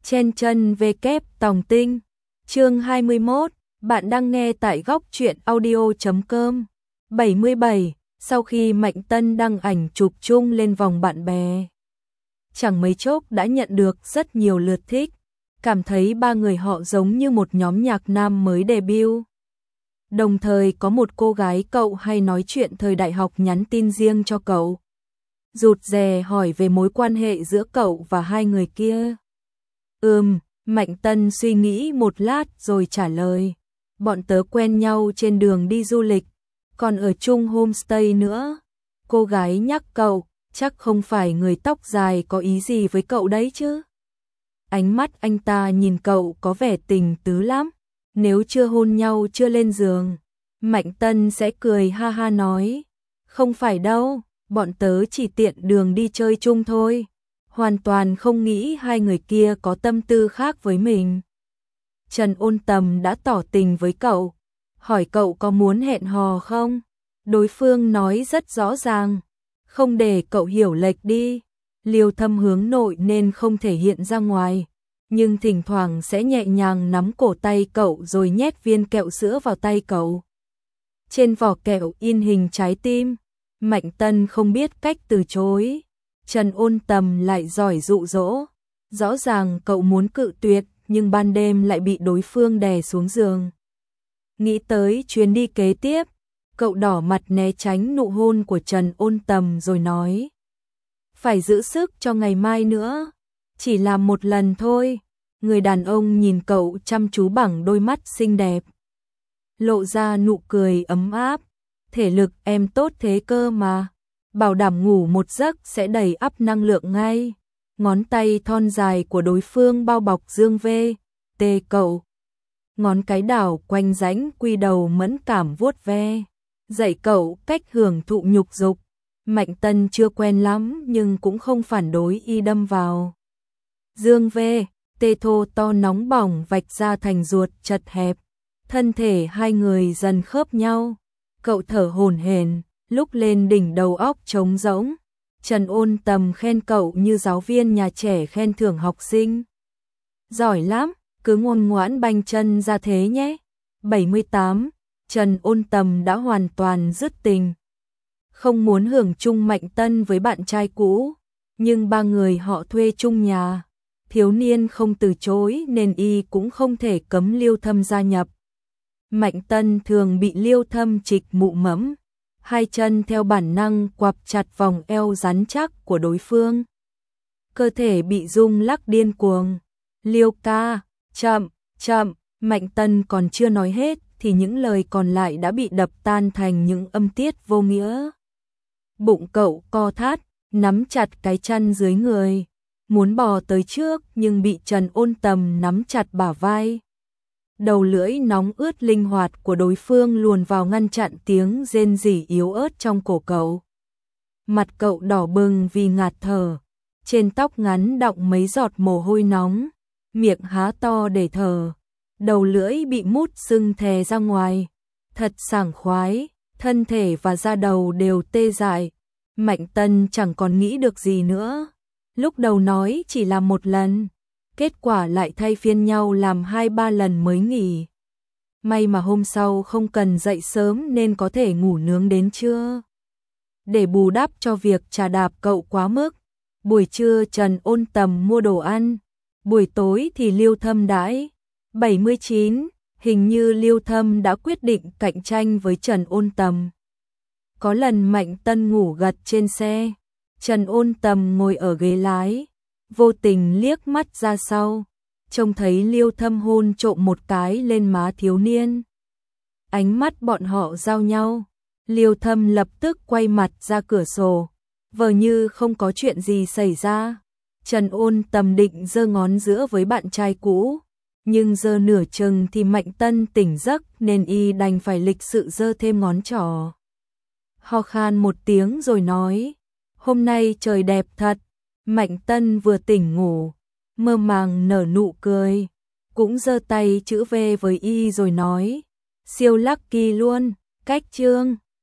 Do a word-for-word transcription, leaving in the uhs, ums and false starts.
Chen chân về kép tòng tinh. Chương hai mươi mốt, bạn đang nghe tại góc truyện audio chấm com. bảy mươi bảy, sau khi Mạnh Tân đăng ảnh chụp chung lên vòng bạn bè, chẳng mấy chốc đã nhận được rất nhiều lượt thích, cảm thấy ba người họ giống như một nhóm nhạc nam mới debut. Đồng thời có một cô gái cậu hay nói chuyện thời đại học nhắn tin riêng cho cậu, rụt rè hỏi về mối quan hệ giữa cậu và hai người kia. Ừm, Mạnh Tân suy nghĩ một lát rồi trả lời. Bọn tớ quen nhau trên đường đi du lịch, còn ở chung homestay nữa. Cô gái nhắc cậu, chắc không phải người tóc dài có ý gì với cậu đấy chứ. Ánh mắt anh ta nhìn cậu có vẻ tình tứ lắm. Nếu chưa hôn nhau chưa lên giường, Mạnh Tân sẽ cười ha ha nói. Không phải đâu, bọn tớ chỉ tiện đường đi chơi chung thôi. Hoàn toàn không nghĩ hai người kia có tâm tư khác với mình. Trần Ôn Tầm đã tỏ tình với cậu, hỏi cậu có muốn hẹn hò không? Đối phương nói rất rõ ràng, không để cậu hiểu lệch đi. Liêu Thâm hướng nội nên không thể hiện ra ngoài, nhưng thỉnh thoảng sẽ nhẹ nhàng nắm cổ tay cậu rồi nhét viên kẹo sữa vào tay cậu. Trên vỏ kẹo in hình trái tim. Mạnh Tân không biết cách từ chối. Trần Ôn Tầm lại giỏi dụ dỗ. Rõ ràng cậu muốn cự tuyệt, nhưng ban đêm lại bị đối phương đè xuống giường. Nghĩ tới chuyến đi kế tiếp, cậu đỏ mặt né tránh nụ hôn của Trần Ôn Tầm rồi nói. Phải giữ sức cho ngày mai nữa, chỉ làm một lần thôi. Người đàn ông nhìn cậu chăm chú bằng đôi mắt xinh đẹp, lộ ra nụ cười ấm áp. Thể lực em tốt thế cơ mà, bảo đảm ngủ một giấc sẽ đầy ắp năng lượng ngay. Ngón tay thon dài của đối phương bao bọc dương vê, tê cậu. Ngón cái đảo quanh rãnh quy đầu mẫn cảm vuốt ve, dạy cậu cách hưởng thụ nhục dục. Mạnh Tân chưa quen lắm nhưng cũng không phản đối y đâm vào. Dương vê, tê thô to nóng bỏng vạch ra thành ruột chật hẹp. Thân thể hai người dần khớp nhau. Cậu thở hổn hển, lúc lên đỉnh đầu óc trống rỗng. Trần Ôn Tầm khen cậu như giáo viên nhà trẻ khen thưởng học sinh. Giỏi lắm, cứ ngoan ngoãn banh chân ra thế nhé. bảy mươi tám, Trần Ôn Tầm đã hoàn toàn dứt tình. Không muốn hưởng chung Mạnh Tân với bạn trai cũ, nhưng ba người họ thuê chung nhà. Thiếu niên không từ chối nên y cũng không thể cấm Liêu Thâm gia nhập. Mạnh Tân thường bị Liêu Thâm trịch mụ mẫm, hai chân theo bản năng quặp chặt vòng eo rắn chắc của đối phương. Cơ thể bị rung lắc điên cuồng. Liêu ca, chậm, chậm, Mạnh Tân còn chưa nói hết thì những lời còn lại đã bị đập tan thành những âm tiết vô nghĩa. Bụng cậu co thắt, nắm chặt cái chân dưới người, muốn bò tới trước nhưng bị Trần Ôn Tầm nắm chặt bả vai. Đầu lưỡi nóng ướt linh hoạt của đối phương luồn vào ngăn chặn tiếng rên rỉ yếu ớt trong cổ cậu. Mặt cậu đỏ bừng vì ngạt thở, trên tóc ngắn đọng mấy giọt mồ hôi nóng, miệng há to để thở, đầu lưỡi bị mút sưng thè ra ngoài. Thật sảng khoái, thân thể và da đầu đều tê dại. Mạnh Tân chẳng còn nghĩ được gì nữa. Lúc đầu nói chỉ làm một lần, kết quả lại thay phiên nhau làm hai ba lần mới nghỉ. May mà hôm sau không cần dậy sớm nên có thể ngủ nướng đến trưa. Để bù đắp cho việc trà đạp cậu quá mức, buổi trưa Trần Ôn Tầm mua đồ ăn, buổi tối thì Liêu Thâm đãi. bảy mươi chín, hình như Liêu Thâm đã quyết định cạnh tranh với Trần Ôn Tầm. Có lần Mạnh Tân ngủ gật trên xe, Trần Ôn Tầm ngồi ở ghế lái, vô tình liếc mắt ra sau, trông thấy Liêu Thâm hôn trộm một cái lên má thiếu niên. Ánh mắt bọn họ giao nhau, Liêu Thâm lập tức quay mặt ra cửa sổ, vờ như không có chuyện gì xảy ra. Trần Ôn Tầm định giơ ngón giữa với bạn trai cũ, nhưng giơ nửa chừng thì Mạnh Tân tỉnh giấc nên y đành phải lịch sự giơ thêm ngón trỏ. Ho khan một tiếng rồi nói, hôm nay trời đẹp thật. Mạnh Tân vừa tỉnh ngủ, mơ màng nở nụ cười, cũng giơ tay chữ V với y rồi nói, siêu lucky luôn, cách chương.